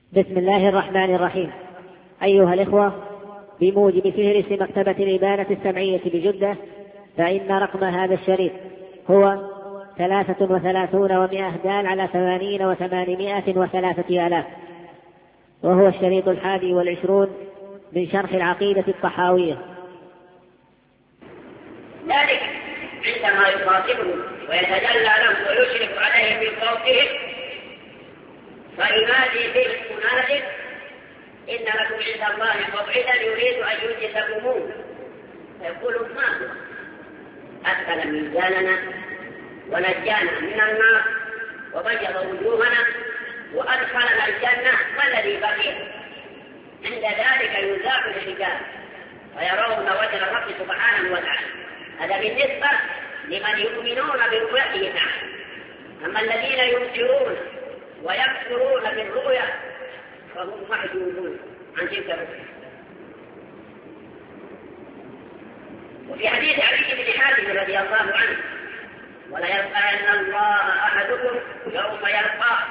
بسم الله الرحمن الرحيم. أيها الإخوة، بموجب فهرس مكتبة الإبانة السمعية بجدة، فإن رقم هذا الشريط هو 33 دال على 80 و803 آلاف، وهو الشريط 21 من شرح العقيدة الطحاوية. ذلك عندما يخاطبهم ويتجلى لهم ويشرف عليهم من فوقهم فينادي به مناد: إن لكم عند الله موعدا يريد أن ينجزكموه. فيقولوا: ما هو؟ أدخل ميزاننا ونجانا من النار وبيض وجوهنا وأدخلنا الجنة، ما الذي بقي؟ عند ذلك يزاح الحجاب ويرون وجه الرب سبحانه وتعالى. هذا بالنسبة لمن يؤمنون برؤيته تعالى. أما الذين ينكرون ويكفرون بالرؤيا فهم محجوبون عن تلك الرؤيا. وفي حديث علي بن حاتم رضي الله عنه: ولا يلقين الله أحدكم يوم يلقاه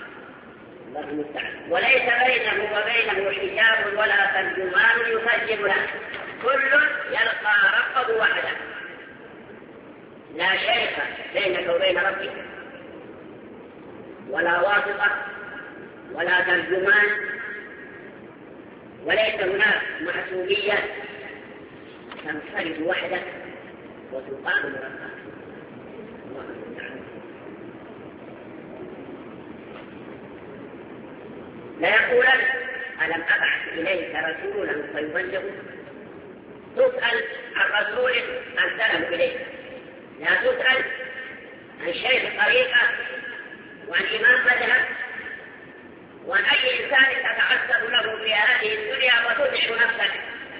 وليس بينه وبينه حجاب ولا ترجمان يكذب له، كل يلقى ربه وحده، لا شيخ بينك وبين ربك ولا واسطة ولا ترجمان، وليس هناك محسوبية، تنفرد وحدك وتقام ربك. لا يقولن: ألم أبعث إليك رسولا فيبلغك؟ تسأل عن رسول أرسله إليك، لا تسأل عن شيخ طريقة وعن إمام مذهب وعن أي إنسان تتعذب له في هذه الدنيا وتدعو نفسك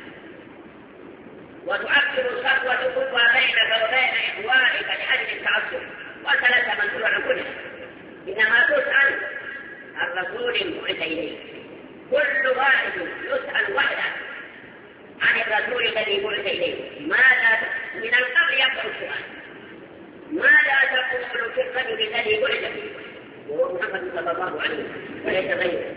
وتعكر الصفوة كلها بينك وبين إخوانك لأجل التعذب، وأنت لست مسؤولا عن كله، إنما تسأل عن رسول بعث إليك. كل واحد يسأل وحده عن الرسول الذي بعث إليه. ماذا من القبل يبدأ السؤال: ماذا تقول في الرجل الذي بعث فيه؟ وهو محمد صلى الله عليه وسلم وليس غيره.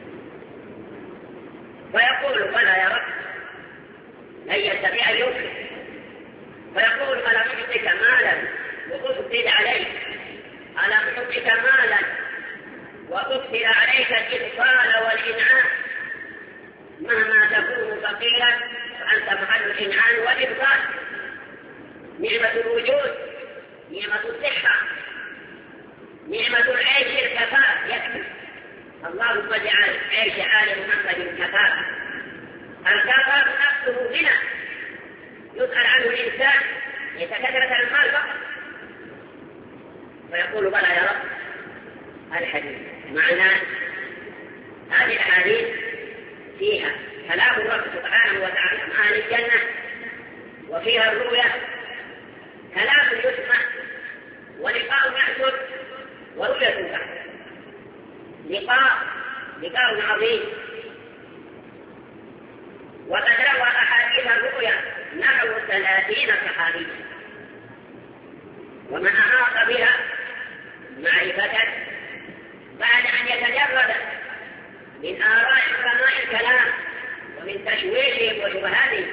فيقول: بلى يا رب، لن يستطيع أن ينكر. فيقول: ألم أعطك مالا وأكثر عليك؟ ألم أعطك مالا وأكثر عليك الإطفال والإنعام؟ مهما تكون فقيرا فأنت محل الإنعام والإطفال. نعمة الوجود، نعمة الصحة، نعمة العيش الكفاف يكفي. اللهم اجعل عيش آل محمد كفاف. الكفاف نفسه غنى يسأل عنه الإنسان، ليس كثرة المال فقط. فيقول: بلى يا رب. الحديث معنى هذه الأحاديث فيها كلام الرب سبحانه وتعالى عن أهل الجنة، وفيها الرؤيا كلام يسمع ولقاء يحصل ورؤية تحصل. لقاء عظيم. وقد روى أحاديث الرؤيا نحو 30 صحابيا، ومن أحاط بها معرفة بعد أن يتجرد من آراء علماء الكلام ومن تشويشهم وشبهاتهم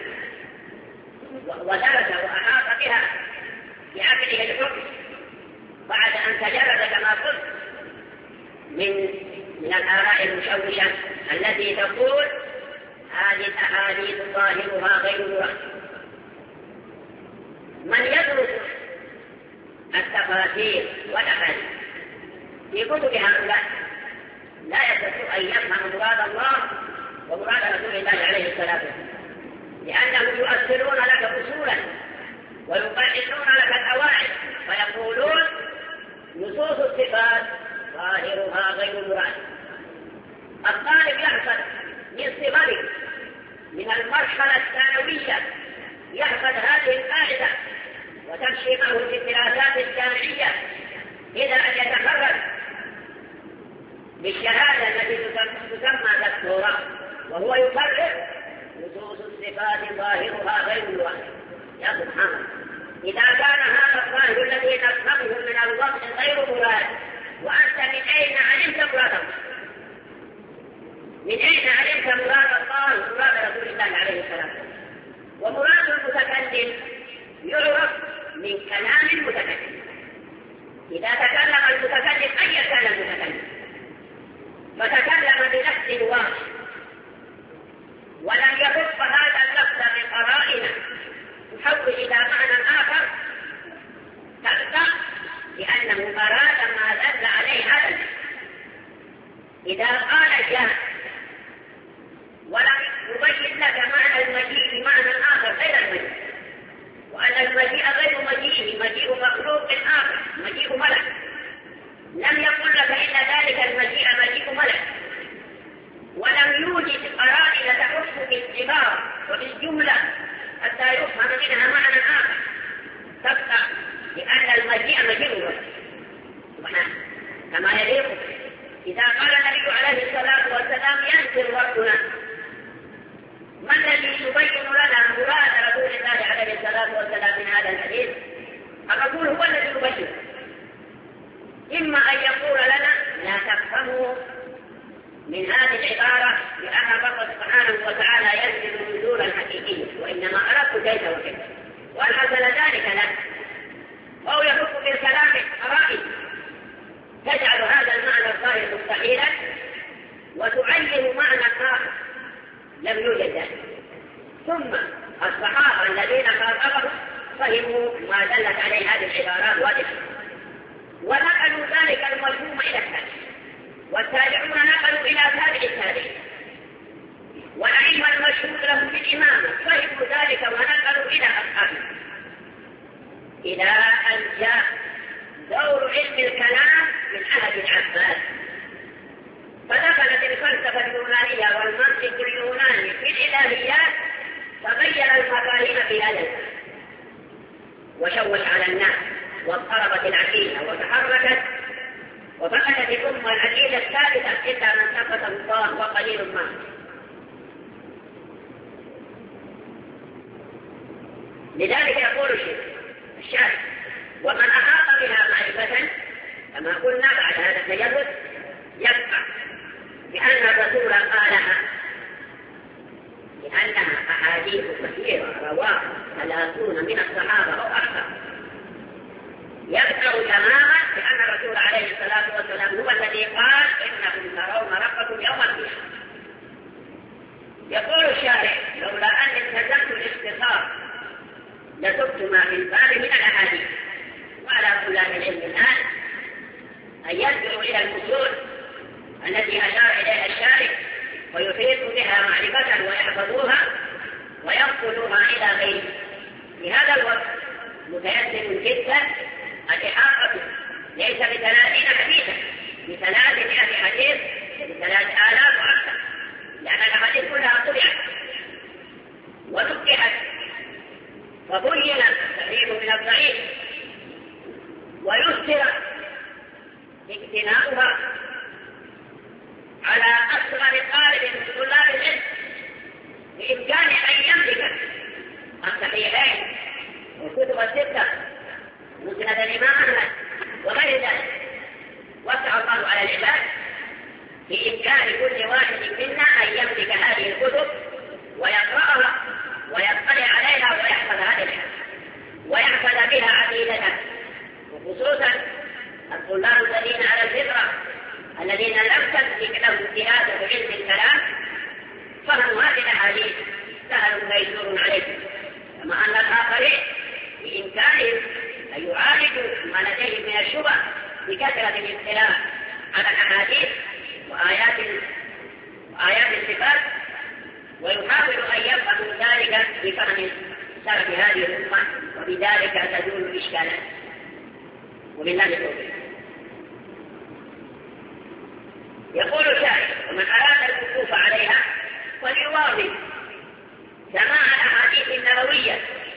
ودرس وأحاط بها بعقله الحكم، بعد أن تجرد كما قلت من الآراء المشوشة التي تقول هذه الأحاديث ظاهرها غير مراد. من يدرس التفاسير والأحاديث في كتب هؤلاء لا يستطيع أن يفهم مراد الله ومراد رسول الله عليه الصلاة والسلام، لأنهم يؤثرون لك أصولا ويقعدون لك الأواعد، فيقولون نصوص الصفات ظاهرها غير مراد. الطالب يحفظ من صغره من المرحلة الثانوية، يحفظ هذه القاعدة وتمشي معه في الدراسات الجامعية إلى أن يتخرج بالشهادة التي تسمى دكتوراه، وهو يفرق نصوص الصفات ظاهرها غير مراد. يا سبحان الله، إذا كان هذا الظاهر الذي نفهمه من الوضع غير مراد، وأنت من أين علمت مراده؟ من أين علمت مراد الله ومراد رسول الله عليه الصلاة والسلام؟ ومراد المتكلم يعرف من كلام المتكلم. إذا تكلم المتكلم أي كان المتكلم فتكلم بلفظ واحد ولم يرد هذا اللفظ بقرائن تحول إلى معنى آخر تبدأ لأنه أراد ما دل عليه هذا اللفظ. إذا قال جاء ولم يبين لك معنى المجيء بمعنى آخر غير المجيء، وأن المجيء غير مجيء، مجيء مخلوق آخر، مجيء ملك، لم يقل لك إن ذلك المجيء مجيء ملك، ولم يوجد قرائن تحس بالعبارة وبالجملة حتى يفهم منها معنى آخر تبقى لأن المجيء مجيء ملك كما يليق. إذا قال النبي عليه الصلاة والسلام ينزل ربنا، ما الذي يبين لنا مراد رسول الله عليه الصلاة والسلام من هذا الحديث؟ الرسول هو الذي يبين. إما أن يقول لنا لا تفهموا من هذه العبارة لأن الله سبحانه وتعالى ينزل نزولا حقيقيا، وإنما أردت كيف وكيف وأرسل ذلك له، أو يحكم بالكلام قرائن تجعل هذا المعنى الظاهر مستحيلا وتعين معنى آخر لم يوجد ذلك. ثم الصحابة الذين خاطبوا فهموا ما دلت عليه هذه العبارات واضحة ونقلوا ذلك المفهوم إلى التابعين، والتابعون نقلوا إلى تابع التابعين، والأئمة المشهود لهم بالإمامة فهموا ذلك ونقلوا إلى أصحابهم، إلى أن جاء دور علم الكلام من عهد العباس، فدخلت الفلسفة اليونانية والمنطق اليوناني في الإلهيات فغير المفاهيم في هذا وشوش على الناس واضطربت العقيدة وتحركت وفقدت الأمة العقيدة الثابتة إلا من ثبت الله وقليل ما. لذلك يقول الشاعر ومن أحاط بها معرفة كما قلنا بعد هذا التجرد يبقى بأن الرسول قالها لأنها أحاديث كثيرة رواها 30 من الصحابة أو أكثر، يبقى تماما بأن الرسول عليه الصلاة والسلام هو الذي قال إنكم ترون ربكم يوم القيامة. يقول الشارع لولا أن التزمت الاختصار لتبت ما في الباب من الأحاديث، وعلى طلاب العلم الآن أن يرجعوا إلى الأصول التي أشار إليها الشارع ويحيطوا بها معرفة ويحفظوها وينقلوها إلى غيره. في هذا الوقت متيسر جدا الإحاطة ليس ب30 حديثا، ب300 حديث، ب3000 وأكثر، لأن الأحاديث كلها طبعت ونقحت فبين الصحيح من الضعيف ويسر اقتناؤها على أصغر طالب من طلاب العلم بإمكان أن يملك الصحيحين والكتب الستة مسند الإمام أحمد وغير ذلك. وسع الله على العباد بإمكان كل واحد منا أن يملك هذه الكتب ويقرأها ويطلع عليها ويحفظ هذه الحديث ويحفظ بها عقيدته، وخصوصا الطلاب الذين على الفطرة الذين لم تمسك لهم دراسة علم الكلام فهم هذه الأحاديث سهل ميسور عليهم، كما أن الآخرين بإمكانهم أن يعالجوا ما لديهم من الشبه بكثرة الاطلاع على الأحاديث وآيات الصفات ويحاولوا أن يفهموا ذلك بفهم سلف هذه الأمة، وبذلك تزول الإشكالات. وبالله التوفيق. يقول الشاعر ومن أراد الوقوف عليها فليواظب سماع الأحاديث النبوية،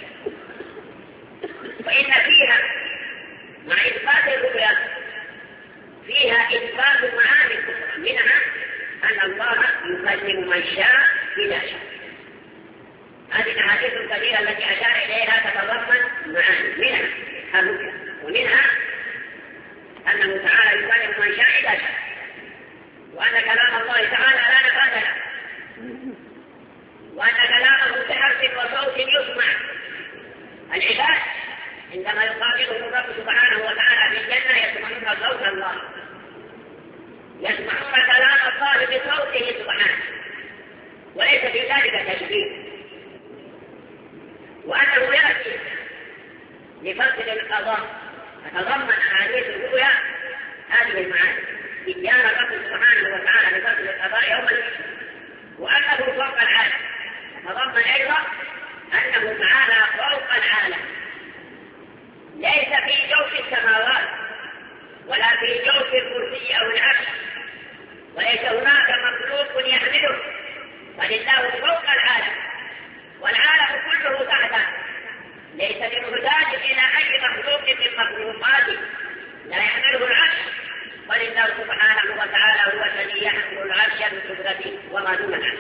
فإن فيها مع إثبات الرؤيا فيها إثبات معاني الكفر، منها أن الله يكلم من شاء إذا شاء. هذه الأحاديث الكثيرة التي أشار إليها تتضمن معاني، منها الرؤيا ومنها أنه تعالى يكلم من شاء إذا شاء، وأن كلام الله تعالى لا نفاذ صوت الله، يسمعون كلام الله بصوته سبحانه، وليس في ذلك تشبيه. وأنه يأتي لفصل القضاء تتضمن أحاديث الرؤيا هذه المعاني، إتيان الرب سبحانه وتعالى لفصل القضاء يوم القيامة، وأنه فوق العالم، تتضمن أيضا أنه تعالى فوق العالم، ليس في جوف السماوات ولا في جوف الكرسي أو العرش، وليس هناك مخلوق يحمله، بل الله فوق العالم والعالم كله تحته، ليس بمحتاج إلى أي مخلوق من مخلوقاته لا يحمله العرش، بل الله سبحانه وتعالى هو الذي يحمل العرش بقدرته وما دون العرش.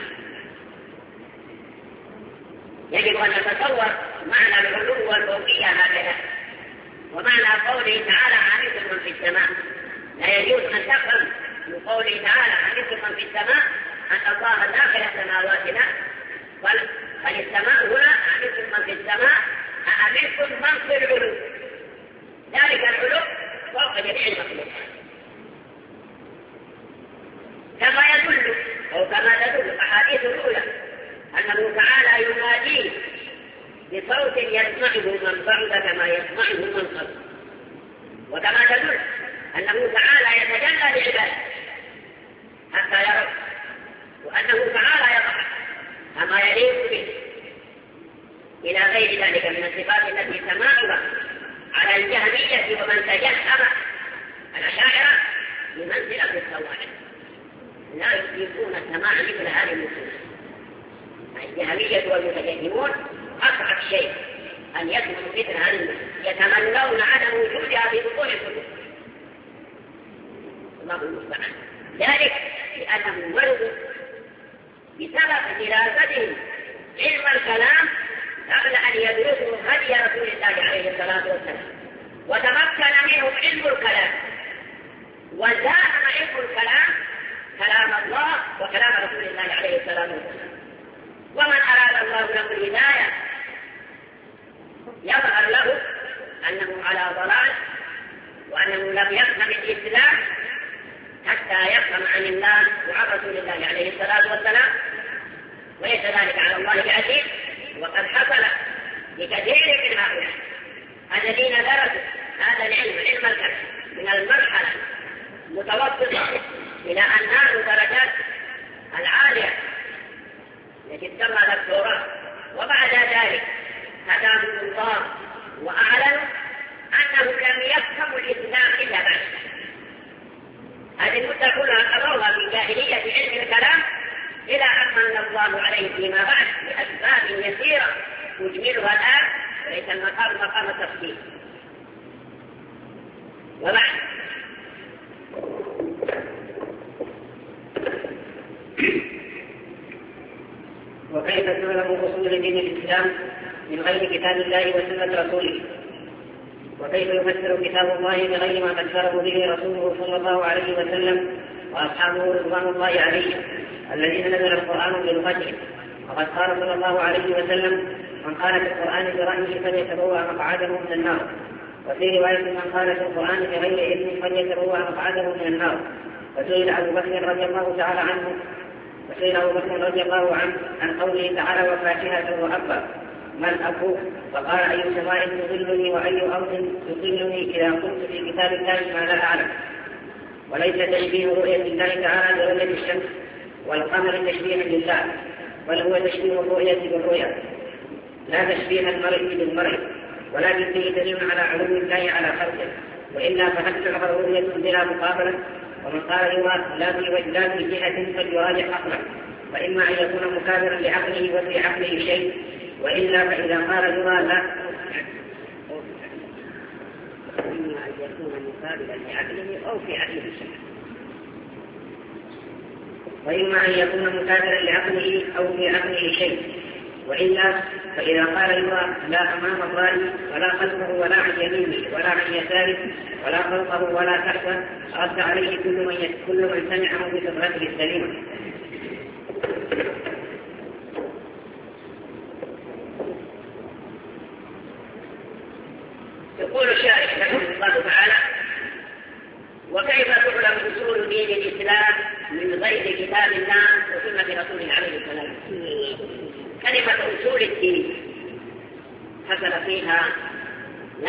يجب أن نتصور معنى العلو والفوقية هكذا، ومعنى قوله تعالى عامل من في السماء، لا يجوز أن تفهم من قوله تعالى عامل من في السماء أن الله داخل سماواتنا، بل السماء هنا عامل من في السماء أأمنتم من في العلو، ذلك العلو فوق جميع المخلوقات، كما تدل أحاديث الأولى أنه تعالى يناديه بصوت يسمعه من بعد كما يسمعه من قرب، وكما تدل أنه تعالى يتجلى لعباده حتى يروا، وأنه تعالى يضع كما يليق به إلى غير ذلك من الصفات التي سماعها على الجهمية ومن تجهم الأشاعرة بمنزلة الصواعق، لا يطيقون السماع مثل هذه النصوص. الجهمية والمتجهمون أصعب شيء أن يسمعوا مثل هذه النصوص، يتمنون عدم وجودها في بطون الكتب، الله المستعان. ذلك لأنهم ولدوا بسبب دراستهم علم الكلام قبل أن يدرسوا هدي رسول الله عليه الصلاة والسلام، وتمكن منهم علم الكلام، وزاحم علم الكلام كلام الله وكلام رسول الله عليه الصلاة والسلام. ومن أراد الله له الهداية يظهر له أنه على ضلال، وأنه لم يفهم الإسلام حتى يفهم عن الله وعن رسول الله عليه الصلاة والسلام، وليس ذلك على الله بعزيز. وقد حصل لكثير من هؤلاء الذين درسوا هذا العلم، علم الكلام، من المرحلة المتوسطة إلى أن نالوا درجات العالية التي تسمى دكتوراه، وبعد ذلك هداهم الله وأعلنوا أنهم لم يفهموا الإسلام إلا بعد هذه المدة كلها قضوها في جاهلية علم الكلام، إلى أن من الله عليه فيما بعد بأسباب يسيرة يجملها الآن، وليس المقام مقام التفصيل. وبعد وكيف تعلم أصول دين الإسلام من غير كتاب الله وسنة رسوله؟ وكيف يفسر كتاب الله بغير ما فسره به رسوله صلى الله عليه وسلم وأصحابه رضوان الله عليهم الذين نزل القرآن بلغتهم؟ وقد قال صلى الله عليه وسلم: من قال في القرآن برأيه فليتبوأ مقعده من النار. وفي رواية: من قال في القرآن بغير علم فليتبوأ مقعده من النار. وسئل أبو بكر رضي الله تعالى عنه عن قوله تعالى: وفاكهة وأبا، ما الأب؟ فقال: أي سماء تظلني وأي أرض تظلني إذا قلت في كتاب الله ما لا أعلم. وليس تشبيه رؤية الله تعالى برؤية الشمس والقمر تشبيها لله، بل هو تشبيه الرؤية بالرؤية، لا تشبيه المرء بالمرء، ولكن فيه دليل على علو الله على خلقه، وإلا فهل تعبر رؤية بلا مقابلة؟ ومن قال يرى لا في جهة فليراجع عقله، فإما أن يكون مكابرا لعقله وفي عقله شيء، وإلا فإذا قال يرى لا، إما أن يكون مكابرا لعقله أو في عقله شيء، وإما أن يكون مكابرا لعقله أو في عقله شيء، وإلا فإذا قال يرى لا أمام الرأي ولا خلفه ولا عن يمينه ولا عن يساره ولا فوقه ولا تحته، رد عليه كل من سمعه بفطرته السليمة. يقول الشارح رحمه الله تعالى: دين الإسلام من غير كتاب الله وسنة رسوله عليه السلام. كلمة أصول الدين حصل فيها لا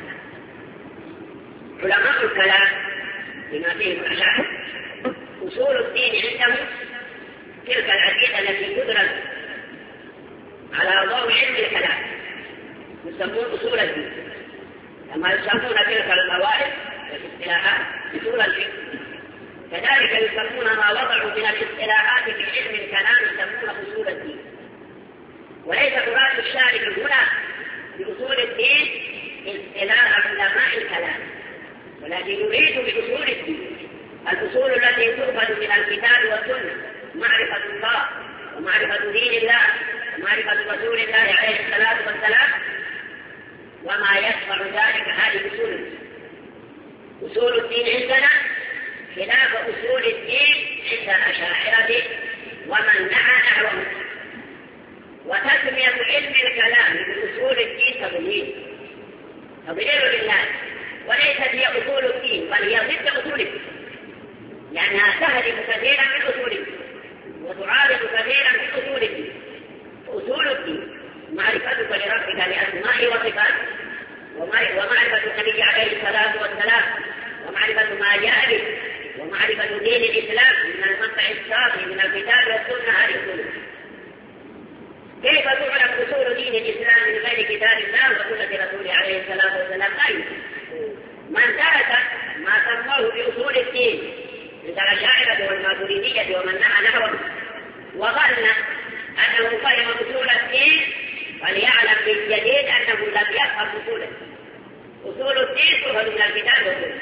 علماء الكلام بما فيه الأشاعرة أصول الدين عندهم تلك العقيدة التي تدرس على ضوء علم الكلام يسمون أصول الدين، كما يسمون تلك الموارد والاصطلاحات أصول الفقه، كذلك يسمون ما وضعوا من الاصطلاحات في علم الكلام يسمون أصول الدين. وليس مراد الشارع هنا بأصول الدين اصطلاح علماء الكلام، ولكن يريد بأصول الدين الأصول التي تؤخذ من الكتاب والسنة، معرفة الله ومعرفة دين الله ومعرفة رسول الله عليه الصلاة والسلام وما يشمل ذلك. هذه أصول الدين. أصول الدين عندنا خلاف أصول الدين عند الأشاعرة ومن نحى نحوهم. وتسمية علم الكلام بأصول الدين تضليل لله، وليست هي أصول الدين بل هي ضد أصول الدين، لأنها تهدم كثيرا من أصول الدين وتعارض كثيرا من أصول الدين. أصول الدين معرفتك لربك بأسمائه وصفاته، ومعرفة النبي عليه الصلاة والسلام، ومعرفة ما جاء به، ومعرفة دين الإسلام من المنطق الصافي من الكتاب والسنة. هذه أصول. كيف تعرف أصول دين الإسلام من غير كتاب الله وسنة رسوله عليه الصلاة والسلام؟ لا يمكن. من درس ما سموه بأصول الدين عند الأشاعرة والماتريدية ومن نحى نحوهم وظن أنه فهم أصول الدين فليعلم بالجديد أنه لم يفهم أصوله. أصول الدين تؤخذ من الكتاب والسنة.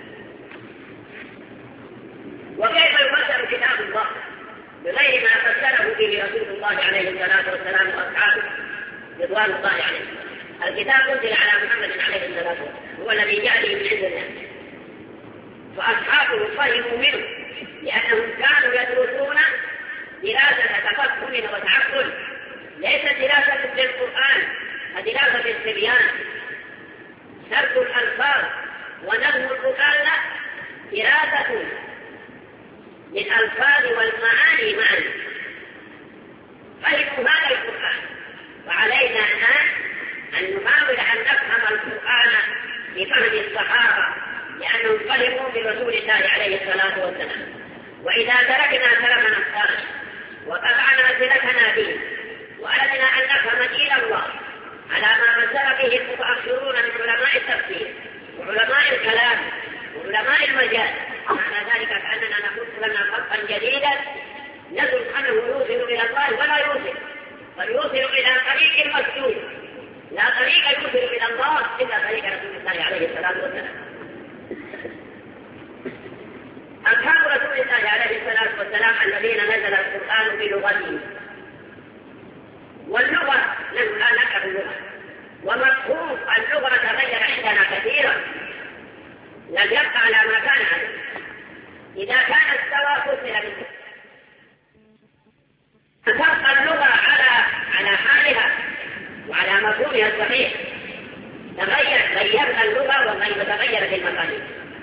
وكيف يفسر كتاب الله بغير ما فسره به رسول الله عليه الصلاة والسلام وأصحابه رضوان الله عليهم؟ الكتاب أنزل على محمد عليه الصلاة والسلام، هو الذي جاء به من عند الله، فأصحابه فهموا منه لأنهم كانوا يدرسون دراسة تفهم وتعقل، ليست دراسة للقرآن ودراسة الصبيان. سرد الألفاظ ونظم القرآن لا، دراسة للألفاظ والمعاني معا. فهموا هذا القرآن، وعلينا الآن أن نحاول أن نفهم القرآن بفهم الصحابة لأنهم فهموا برسول الله عليه الصلاة والسلام. وإذا تركنا سلفنا الصالح وقطعنا صلتنا به وأردنا أن نفهم دين الله على ما مسر به المتأخرون من علماء التفسير وعلماء الكلام وعلماء المجال، معنى ذلك كأننا نخط لنا خطا جديدا نزل أنه يوصل إلى الله ولا يوصل، بل يوصل إلى طريق مسدود، لا طريق يوصل إلى الله إلا طريق رسول الله عليه الصلاة والسلام. أصحاب رسول الله عليه الصلاة والسلام الذين نزل القرآن بلغتهم، واللغة نحن لا نعرف اللغة، ومفهوم اللغة تغير عندنا كثيرا، لم يبقى على ما كان عليه. إذا كان السواء فصل منه تبقى اللغة على حالها وعلى مفهومها الصحيح. غيرنا اللغة وتغيرت المقادير.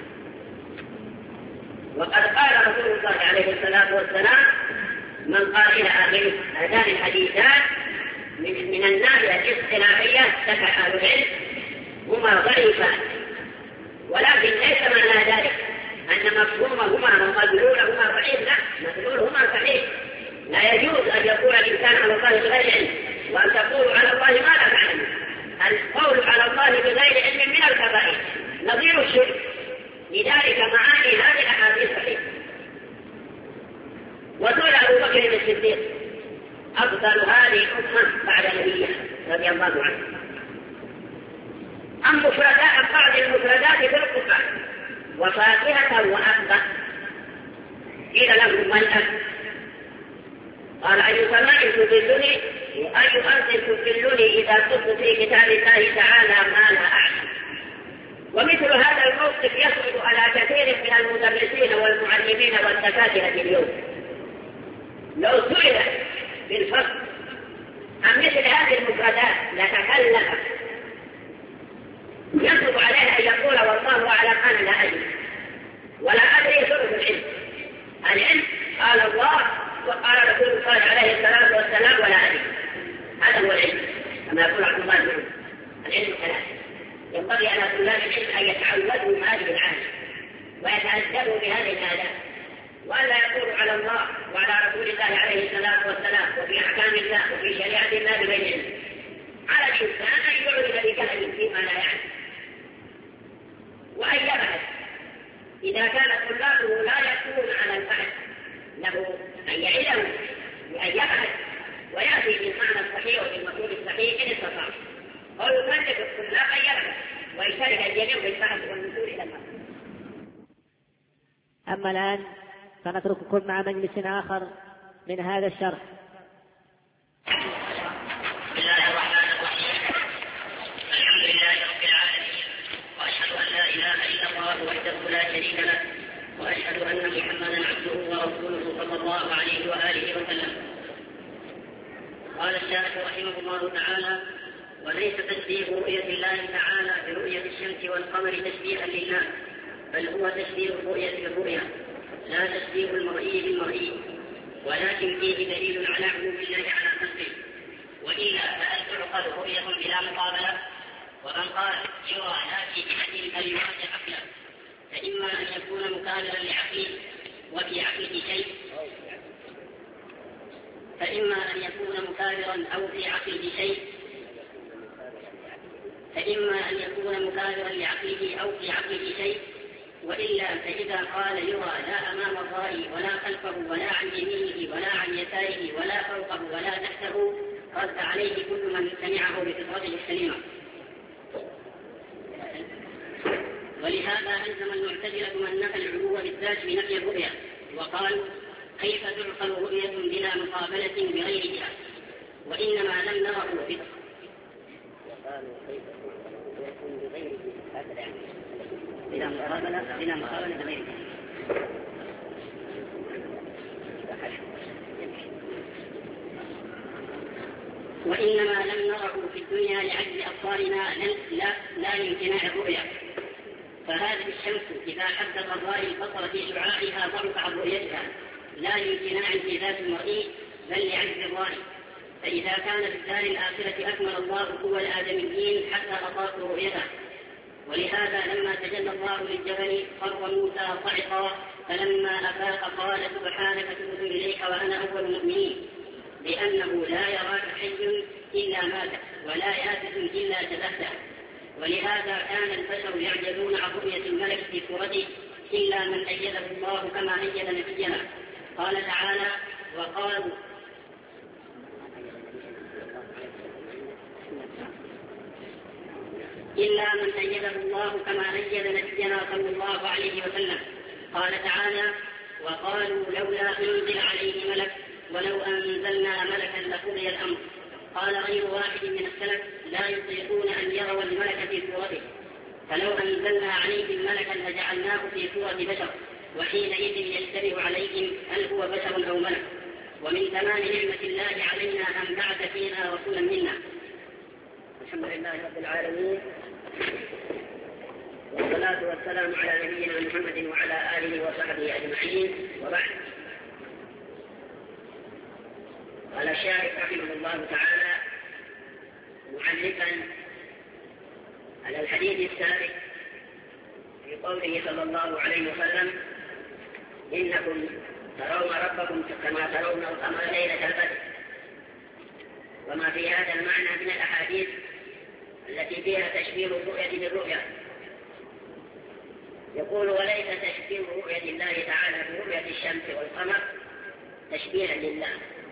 وقد قال رسول الله عليه الصلاة والسلام: من قال إلى آخره هذان الحديثان من الناحية الاصطلاحية ذكر أهل العلم هما ضعيفان، ولكن ليس معنى ذلك أن مفهومهما ومدلولهما ضعيف، لا، مدلولهما صحيح. لا يجوز أن يقول الإنسان على الله بغير علم وأن تقول على الله ما لا تعلم. القول على الله بغير علم من الكبائر نظير الشرك. لذلك معاني هذه الأحاديث صحيحة. وسئل أبو بكر الصديق: أفضل هذه الأمة بعد نبيها رضي الله عنه عن بعض المفردات في القرآن وفاكهة وأبا. قيل له: من أنت؟ قال: أي سماء تذلني وأي أرض تذلني إذا كنت في كتاب الله تعالى ما لا أعلم. ومثل هذا الموقف يصعب على كثير من المدرسين والمعلمين والدكاترة اليوم. لو سئل بالفصل عن مثل هذه المفردات لتكلف، يصعب عليه أن يقول: والله أعلم، أنا لا أدري ولا أدري ثلث العلم. على الله وعلى رسول الله عليه الصلاة والسلام وفي أحكام الله وفي شريعة الله بغير علم. على الإنسان أن يعلن بكلام فيما لا يعلم وأن يبحث. إذا كان طلابه لا يكون على البحث له أن يعلم وأن يبحث ويأتي بالمعنى الصحيح وبالمفهوم الصحيح إن استطاع، أو يكلف الطلاب أن يبحث ويشارك الجميع بالبحث والوصول إلى المعنى. أما الآن فنترككم مع مجلس آخر من هذا الشرح. بسم الله الرحمن الرحيم. الحمد لله رب العالمين، وأشهد أن لا إله إلا الله وحده لا شريك له، وأشهد أن محمدا عبده ورسوله صلى الله عليه وآله وسلم. قال الشارح رحمه الله تعالى: وليس تشبيه رؤية الله تعالى برؤية الشمس والقمر تشبيها لله، بل هو تشبيه الرؤية بالرؤية، لا تشبيه المرئي بالمرئي، ولكن فيه دليل على علو الله على خلقه. وإلا فهل تعقل رؤية بلا مقابلة؟ ومن قال يرى لا في جهة بل يراجع عقله، فإما أن يكون مكابرا لعقله وفي عقله شيء، فإما أن يكون مكابرا أو في عقله شيء، فإما أن يكون مكابرا لعقله أو في عقله شيء، وإلا فإذا قال يرى لا أمام الرأي ولا خلفه ولا عن يمينه ولا عن يساره ولا فوقه ولا تحته، رد عليه كل من سمعه بفطرته السليمة. ولهذا ألزم المعتزلة من نفى العلو بالذات بنفي الرؤية، وقال كيف تعقل رؤية بلا مقابلة بغير جهة، وإنما لم نره في بلا مقابلة بغير جهة. وإنما لم نره في الدنيا لعجز أبصارنا لا لامتناع الرؤية. فهذه الشمس إذا حدث الرائي البصر في شعاعها ضعف عن رؤيتها، لا لامتناع في ذات المرئي بل لعجز الرائي. فإذا كان في الدار الآخرة أكمل الله قوى الآدميين حتى أطاقوا رؤيته. ولهذا لما تجلى الله للجبل خر موسى صعقا، فلما أفاق قال سبحانك تبت إليك وأنا أول المؤمنين، لأنه لا يراك حي إلا ماتك ولا يافت إلا شبهته. ولهذا كان البشر يعجزون عن رؤية الملك في صورته إلا من أيده الله كما أيد نبينا. قال تعالى: وقالوا إلا من أيده الله كما أيد نبينا صلى الله عليه وسلم. قال تعالى: وقالوا لولا أنزل عليه ملك ولو أنزلنا ملكا لقضي الأمر. قال غير واحد من السلف لا يطيقون أن يروا الملك في صورته، فلو أنزلنا عليهم ملكا لجعلناه في صورة بشر، وحينئذ يشتبه عليهم هل هو بشر أو ملك. ومن تمام نعمة الله علينا أن بعث فينا رسولا منا. الحمد لله رب العالمين، والصلاة والسلام على نبينا محمد وعلى آله وصحبه أجمعين، وبعد. قال الشارح رحمه الله تعالى معلقا على الحديث السابق في قوله صلى الله عليه وسلم: إنكم ترون ربكم كما ترون القمر ليلة البدر. وما في هذا المعنى من الأحاديث التي فيها تشبيه الرؤية بالرؤية. يقول: وليس تشبيه رؤية الله تعالى برؤية الشمس والقمر تشبيها لله،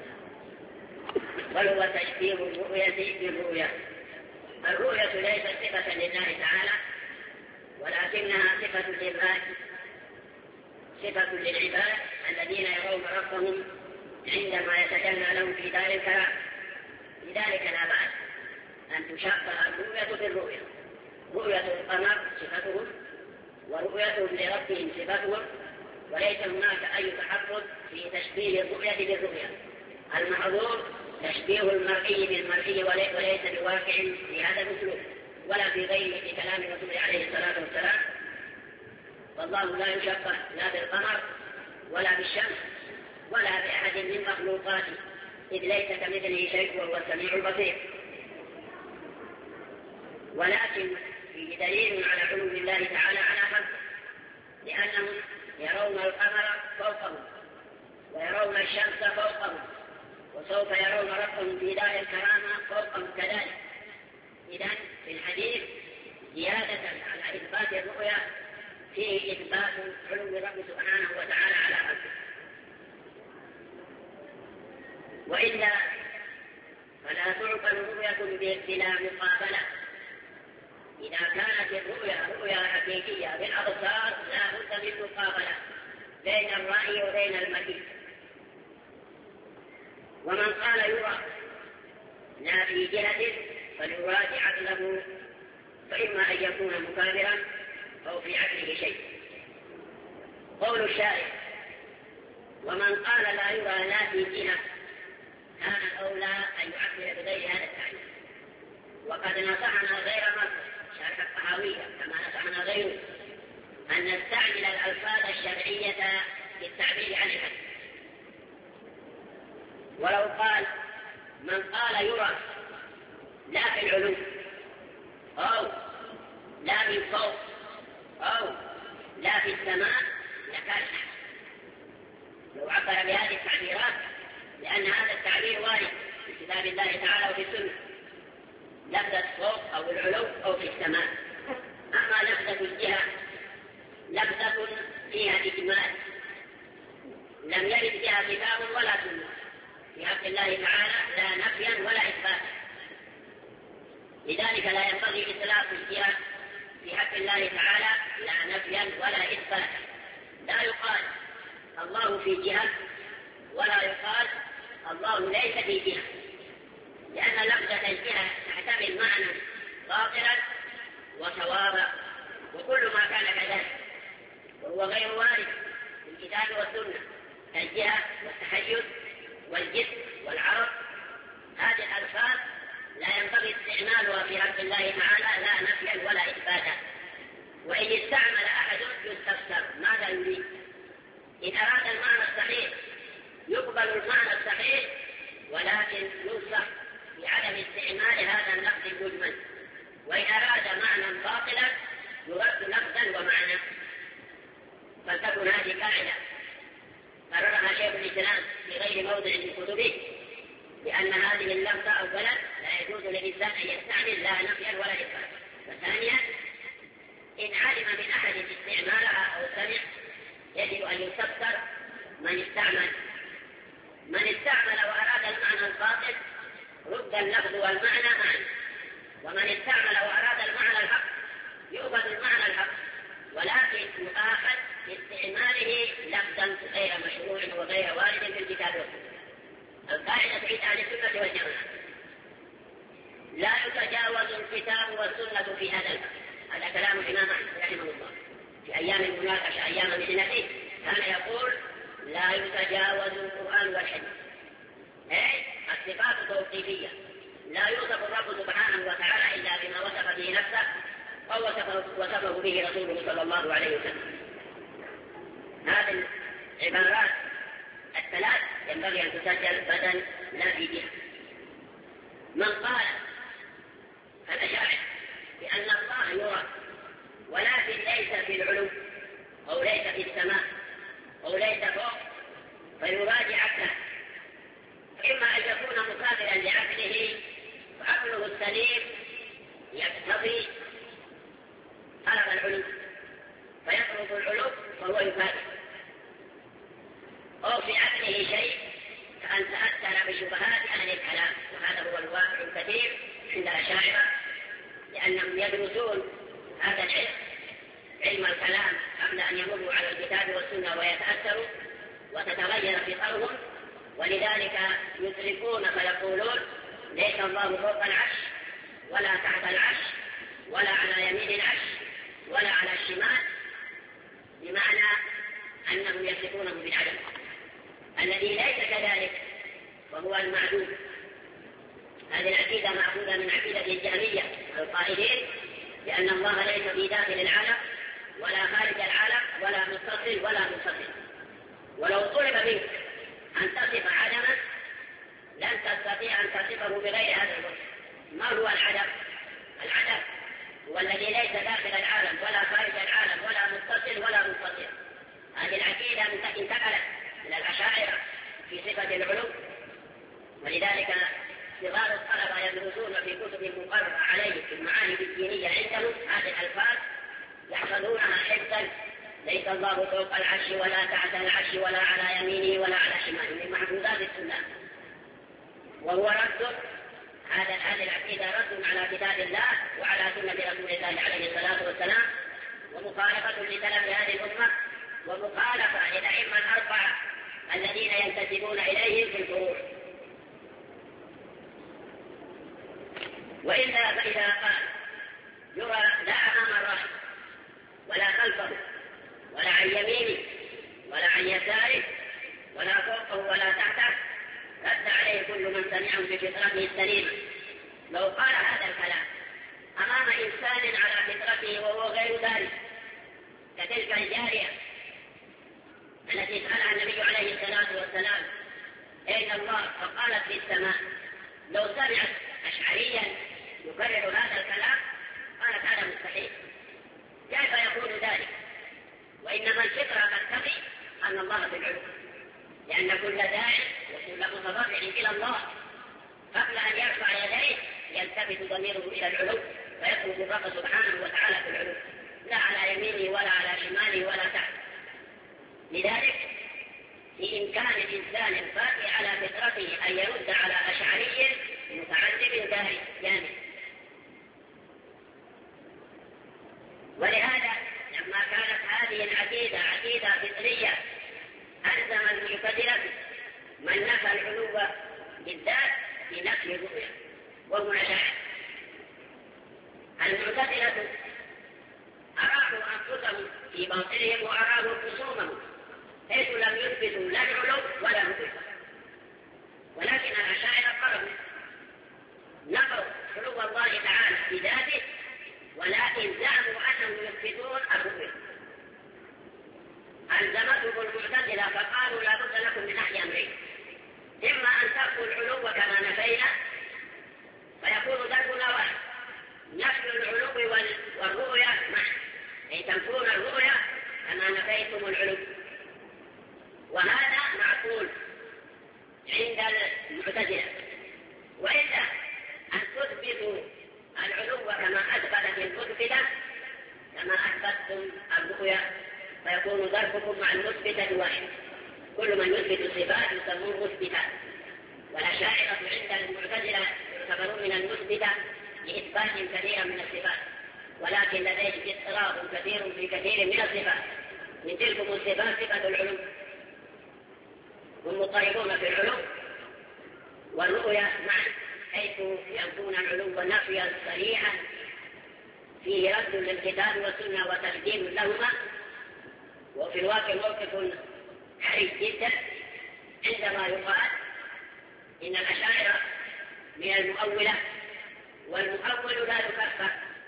بل هو تشبيه الرؤية بالرؤية. الرؤية ليست صفة لله تعالى، ولكنها صفة للعباد، صفة للعباد الذين يرون ربهم عندما يتجلى لهم في دار الكرام. لذلك لا بأس أن تشبه الرؤية بالرؤية. رؤية القمر صفتهم ورؤيتهم لربهم صفتهم، وليس هناك أي تحفظ في تشبيه الرؤية بالرؤية. المحظور تشبيه المرئي بالمرئي، وليس بواقع في هذا الأسلوب ولا في غيره في كلام الرسول عليه الصلاة والسلام. والله لا يشبه لا بالقمر ولا بالشمس ولا بأحد من مخلوقاته، إذ ليس كمثله شيء وهو السميع البصير. ولكن فيه دليل على علو الله تعالى على خلقه، لأنهم يرون القمر فوقهم الشمس فوقهم وسوف يرون ربهم في دار الكرامة فوقهم كذلك. إذن في الحديث زيادة على إثبات الرؤيا فيه إثبات علو الرب سبحانه وتعالى على خلقه، وإلا فلا تعقل الرؤيا بلا مقابلة. إذا كانت الرؤيا رؤيا حقيقية بالأبصار لا بد من مقابلة بين الرأي وبين المكيف. ومن قال يرى لا في جهة فليراجع عقله، فإما أن يكون مكابرا أو في عقله شيء. قول الشاعر: ومن قال لا يرى لا في جهة كان الأولى أن يعبر بغير هذا التعبير. وقد نصحنا غير مرة شرح الطحاوية كما نصحنا غيره أن نستعمل الألفاظ الشرعية في التعبير عن الحد. ولو قال من قال يرى لا في العلو أو لا من فوق أو لا في السماء لكان أحسن لو عبر بهذه التعبيرات، لأن هذا التعبير وارد في كتاب الله تعالى وفي السنة، لفظة فوق أو العلو أو في السماء. أما لفظة الجهة لفظة فيها إجمال لم يرد فيها كتاب ولا سنة. في حق الله تعالى لا نفيا ولا إثباتا، لذلك لا ينبغي إطلاق الجهة في حق الله تعالى لا نفيا ولا إثباتا. لا يقال الله في جهة ولا يقال الله ليس في جهة، لأن لفظة الجهة تحتمل معنى باطلا وصوابا، وكل ما كان كذلك وهو غير وارد في الكتاب والسنة كالجهة والتحيز والجسم والعرض. هذه الألفاظ لا ينبغي استعمالها في حق الله تعالى لا نفيا ولا إثباتا. وإن استعمل أحد يستفسر ماذا يريد. إن أراد المعنى الصحيح يقبل المعنى الصحيح، ولكن ينصح بعدم استعمال هذا اللفظ المجمل. وإن أراد معنى باطلا يرد لفظا ومعنى. فلتكن هذه قاعدة قررها شيخ الإسلام في غير موضع من كتبه، لأن هذه اللفظة أولا لا يجوز للإنسان أن يستعمل لا نفيا ولا إثباتا. وثانيا إن علم من أحد استعمالها أو سمع يجب أن يستفسر من استعمل وأراد المعنى الباطل رد اللفظ والمعنى معا، ومن استعمل وأراد المعنى الحق يؤخذ المعنى الحق، ولكن يؤاخذ باستعماله لفظا غير مشروع وغير وارد في الكتاب والسنة. القاعدة عند أهل السنة والجماعة لا يتجاوز الكتاب والسنة في هذا الباب. هذا كلام الإمام أحمد رحمه الله في أيام المناقشة أيام محنته كان يقول لا يتجاوز القرآن والحديث. الصفات توقيفية، لا يوصف الرب سبحانه وتعالى إلا بما وصف به نفسه أو وصفه به رسوله صلى الله عليه وسلم. هذه العبارات الثلاث ينبغي أن تسجل بدل لا في جهة. من قال الأشاعرة بأن الله يرى ولكن ليس في العلو أو ليس في السماء أو ليس فوق فيراجع عقله، إما أن يكون مكابرا لعقله فعقله السليم يقتضي طلب العلو فيطلب العلو وهو يكابر، أو في عقله شيء كأن تأثر بشبهات أهل الكلام، وهذا هو الواقع الكثير عند الأشاعرة، لأنهم يدرسون هذا العلم علم الكلام قبل أن يمروا على الكتاب والسنة ويتأثروا وتتغير فطرهم، ولذلك يدركون فيقولون ليس الله فوق العرش ولا تحت العرش ولا على يمين العرش ولا على الشمال، بمعنى أنهم يصفونه بالعدم الذي ليس كذلك وهو المعدوم. هذه العقيدة مأخوذة من عقيدة الجهمية القائلين بأن الله ليس في داخل العالم ولا خارج العالم ولا متصل ولا منفصل. ولو طلب منك أن تصف عدما لن تستطيع أن تصفه بغير هذا الوصف. ما هو العدم؟ العدم هو الذي ليس داخل العالم ولا خارج العالم ولا متصل ولا منفصل. هذه العقيدة انتقلت من الأشاعرة في صفة العلو، ولذلك صغار الطلبة يدرسون في كتب مقررة عليهم في المعاهد الدينية عندهم هذه الألفاظ يحفظونها حفظا. ليس الله فوق العرش ولا تحت العرش ولا على يمينه ولا على شماله، من محفوظات السنة. وهو رد هذه العقيدة رد على كتاب الله وعلى سنة رسول الله عليه الصلاة والسلام، ومخالفة لسلف هذه الأمة، ومخالفة للأئمة الأربعة الذين ينتسبون إليهم في الفروع. وإلا فإذا قال يرى لا أمام الرأي ولا خلفه ولا عن يمينه ولا عن يساره ولا فوقه ولا تحته، رد عليه كل من سمعه بفطرته السليمة. لو قال هذا الكلام أمام إنسان على فطرته وهو غير ذلك، كتلك الجارية التي سألها النبي عليه الصلاة والسلام أين الله فقالت في السماء، لو سمعت أشعريا يكرر هذا الكلام قالت هذا مستحيل، كيف يكون ذلك؟ وإنما الفطرة تقتضي أن الله في العلو، لأن كل داع وكل متضرع إلى الله قبل أن يرفع يديه يلتفت ضميره إلى العلو فيطلب الرب سبحانه وتعالى في العلو، لا على يمينه ولا على شماله ولا تحت. لذلك في إمكان الإنسان الفاتح على فطرته أن يرد على أشعري متعذب جامد. ولهذا لما كانت هذه العقيدة عقيدة فطرية ألزم المعتزلة من نفى العلو بالذات بنفي الرؤية وهو الأشاعرة. المعتزلة أراحوا أنفسهم في باطلهم وأراحوا خصومهم حيث لم يثبتوا لا العلو ولا الرؤية، ولكن الأشاعرة قالوا نفوا علو الله تعالى بذاته ولكن زعموا أنهم يثبتون الرؤية. ألزمتهم المعتزلة فقالوا لا بد لكم من أحد أمرين، إما أن تأخذوا العلو كما نفينا فيكون دربنا واحد، نفي العلو والرؤية معا، أي تنفون الرؤية كما نفيتم العلو، وهذا معقول عند المعتزلة. وإلا أن تثبتوا العلو كما أثبتت المثبتة كما أثبتتم الرؤية فيكون ضربكم مع المثبتة واحد، كل من يثبت الصفات يسموه مثبتا. والأشاعرة عند المعتزلة يعتبرون من المثبتة لإثبات كثير من الصفات، ولكن لديهم اضطراب كثير في كثير من الصفات، من تلكم الصفات صفة العلو، هم مضطربون في العلو والرؤية معا، حيث يكون العلو نفيا صريحا فيه رد للكتاب والسنة وتقديم لهما. وفي الواقع موقف حرج جدا عندما يقال إن الأشاعرة من المؤولة، والمؤول لا يكفر،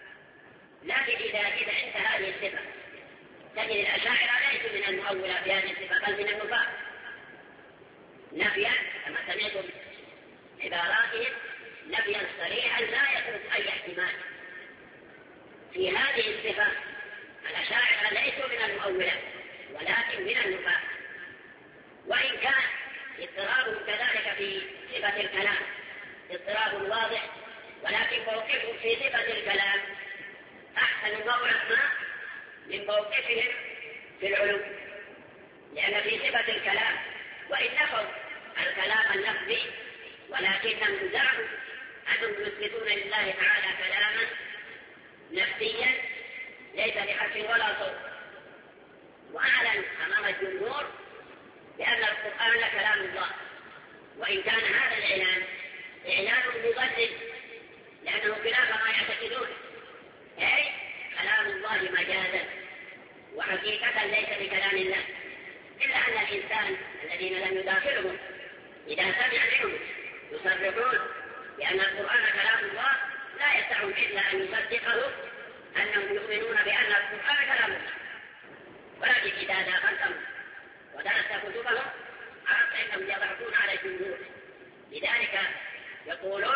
لكن إذا عند هذه الصفة تجد الأشاعرة ليسوا من المؤولة في هذه الصفة بل من النفاق نفيا كما سمعتم عباراتهم نفيا صريحا لا يخرج أي احتمال. في هذه الصفة الأشاعرة ليسوا من المؤولة ولكن من النفاق، وإن كان اضطراب كذلك في صفة الكلام اضطراب واضح، ولكن موقفهم في صفة الكلام أحسن موقف من موقفهم في العلو، لأن في صفة الكلام وإن نفوا الكلام اللفظي ولكنهم زعموا أنهم يثبتون لله تعالى كلاما نفسيا ليس بحرف ولا صوت، وأعلن أمام الجمهور بأن القرآن كلام الله، وإن كان هذا الإعلان إعلان مضلل لأنه خلاف ما يعتقدون، أي كلام الله مجازا وحقيقة ليس بكلام الله، إلا أن الإنسان الذين لم يداخلهم إذا سمع منهم يصرحون بأن القرآن كلام الله لا يسعهم إلا أن يصدقه أنهم يؤمنون بأن القرآن كلام الله، ولكن إذا داخلتهم ودرست كتبهم عرفت أنهم يضحكون على الجمهور. لذلك يقولون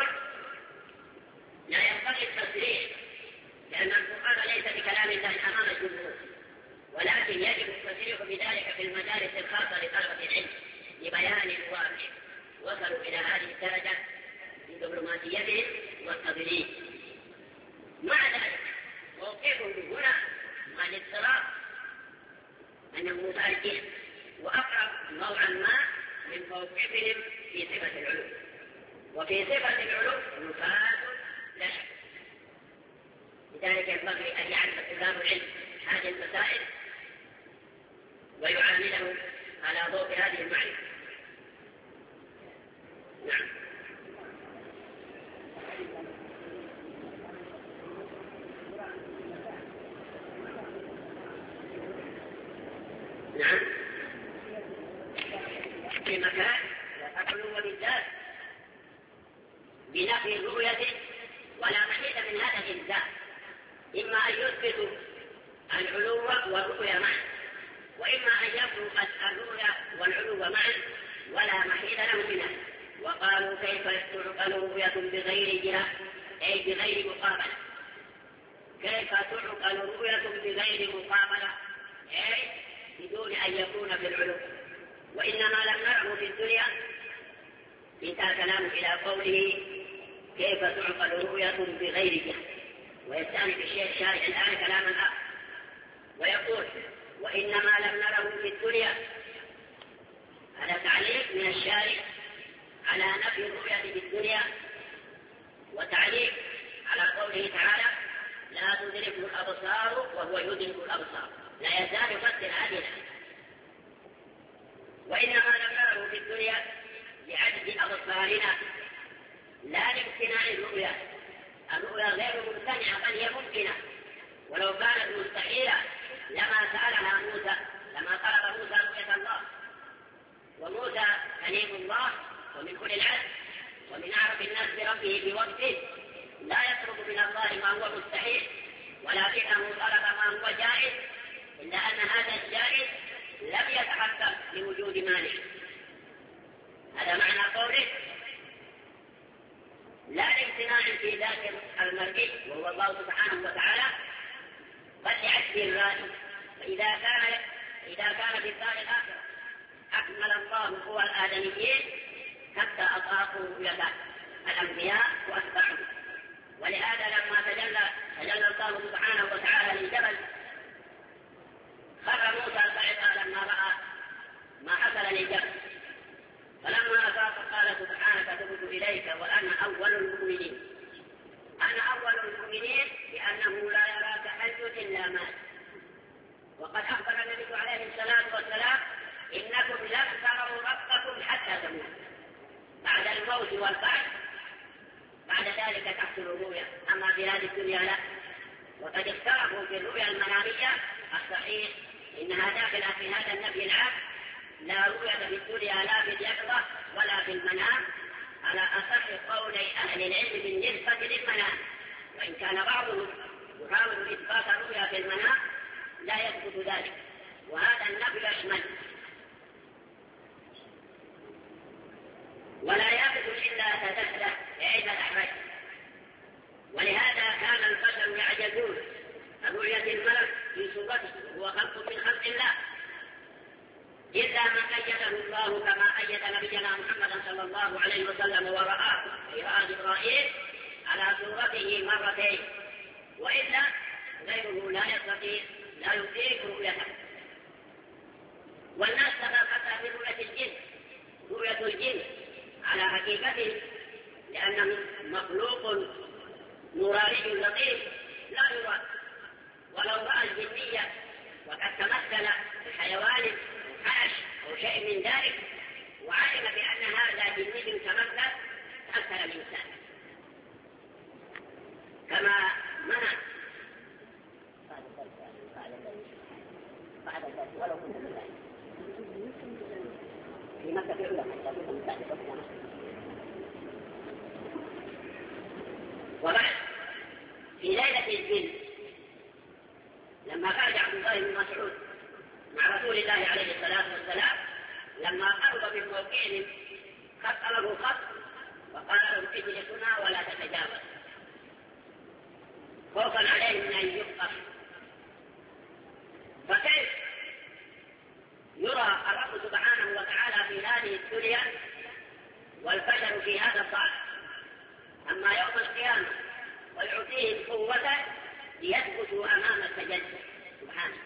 لا ينبغي التصريح لأن القرآن ليس بكلام الله أمام الجمهور، ولكن يجب التصريح بذلك في المدارس الخاصة لطلبة العلم، لبيان الواقع وصلوا إلى هذه الدرجة من دبلوماسيتهم والتضليل. مع ذلك موقفهم هنا مع الاضطراب أنه متأجل وأقرب نوعا ما من موقفهم في صفة العلوم، وفي صفة العلوم نفاذ لا شك. لذلك ينبغي أن يعرف طلاب العلم هذه المسائل ويعامله على ضوء هذه المعرفة. نعم. نعم في مكان العلو بالذات بنفي الرؤية ولا محيط من هذا الإنسان، إما أن يثبتوا العلو والرؤية معا، وإما أن يفروا الرؤية والعلو معا ولا محيط له منها. وقالوا كيف تعقل رؤية بغير جهة أي بغير مقابلة؟ كيف تعقل رؤية بغير مقابلة أي بدون أن يكون بالعلو؟ وإنما لم نره في الدنيا. انتهى كلامه إلى قوله كيف تعقل رؤية بغير جهة، ويستأنف الشيخ الشارع الآن كلاما آخر ويقول وإنما لم نره في الدنيا. هذا تعليق من الشارع على نفي الرؤية في الدنيا، وتعليق على قوله تعالى لا تدركه الأبصار وهو يدرك الأبصار، لا يزال يفسر هذه الآية. وإنما لم نره في الدنيا لعجز أبصارنا لا لامتناع الرؤيا. الرؤيا غير ممتنعة بل هي ممكنة، ولو كانت مستحيلة لما سألها موسى، لما طلب موسى رؤية الله. وموسى كليم الله ومن كل العلم ومن أعرف الناس بربه في وقته، لا يطلب من الله ما هو مستحيل، ولكنه طلب ما هو جائز، إلا أن هذا الجائز لم يتحقق لوجود مانع. هذا معنى قوله لا لامتناع في ذات المرئي وهو الله سبحانه وتعالى، بل لعجز الرائي. فإذا كان في الدار الآخرة أكمل الله قوى الآدميين حتى أطاقوا رؤية الأنبياء وأتباعهم. ولهذا لما تجلى الله سبحانه وتعالى للجبل خر موسى صعقا لما رأى ما حصل للجبل، فلما أفاق قال سبحانك تبت إليك وأنا أول المؤمنين. أنا أول المؤمنين لأنه لا يراك حي إلا مات. وقد أخبر النبي عليه الصلاة والسلام إنكم لن تروا ربكم حتى تموتوا، بعد الموت والبعث بعد ذلك تحصل الرؤيا، أما في هذه الدنيا لا. وقد اختلفوا في الرؤيا المنامية الصحيح إنها داخلة في هذا النفي العام، لا رؤية في الدنيا لا في اليقظة ولا في المنام، على أصح قولي أهل العلم بالنسبة للمنام. وإن كان بعضهم يحاول إثبات الرؤيا في المنام لا يثبت ذلك، وهذا النفي يشمل ولا يثبت إلا تدخله عند الأحرج. ولهذا كان البشر يعجزون رؤية الملك في صورته هو خلق من خلق الله، إلا ما أيده الله كما أيد نبينا محمد صلى الله عليه وسلم ورآه في رأى جبرائيل على صورته مرتين، وإلا غيره لا يستطيع لا يطيق رؤيته. والناس تفاقت في رؤية الجن، رؤية الجن على حقيقته لأنه مخلوق نوراني لطيف لا يرى، ولو رأى الجنية وقد تمثل بحيوان حاش أو شيء من ذلك وعلم بأن هذا جني تمثل الإنسان كما منع بعد ذلك ولو كنت بالله في مكة في علم. وبعد في ليلة الجن لما خرج عبد الله بن مسعود مع رسول الله عليه الصلاة والسلام، لما قرب من موقعهم خط له خط وقال له اجلسنا ولا تتجاوز، خوفا عليه من أن يبقى. فكيف يرى الرب سبحانه وتعالى في هذه الدنيا والبشر في هذا الضعف، أما يوم القيامة ويعطيهم قوة ليثبتوا أمام التجسد سبحانه.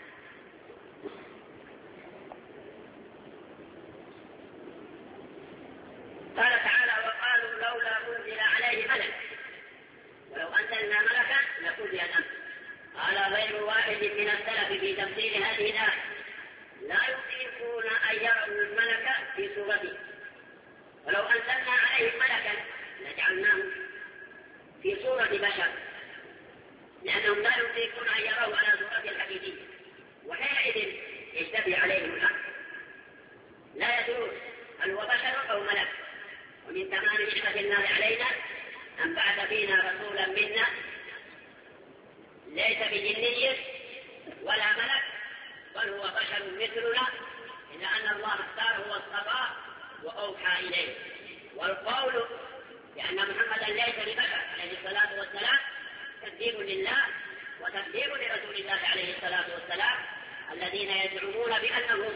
قال تعالى: وقالوا لولا أنزل عليه ملك ولو أنزلنا ملكا لقضي الأمر. قال غير واحد من السلف في تفسير هذه الآية: لا يطيقون أن يروا الملك في صورته، ولو أنزلنا عليه ملكا لجعلناه في صورة بشر، لأنهم لا يطيقون أن يروا على صورته الحقيقية، وحينئذ يشتبه عليهم الحق، لا يدرون هل هو بشر أو ملك. ومن تمام نعمة الله علينا أن بعث فينا رسولا منا ليس بجني ولا ملك، بل هو بشر مثلنا، إلا أن الله اختاره واصطفاه وأوحى إليه. والقول بأن محمدا ليس ببشر عليه الصلاة والسلام تكذيب لله وتكذيب لرسول الله عليه الصلاة والسلام الذين يزعمون بأنه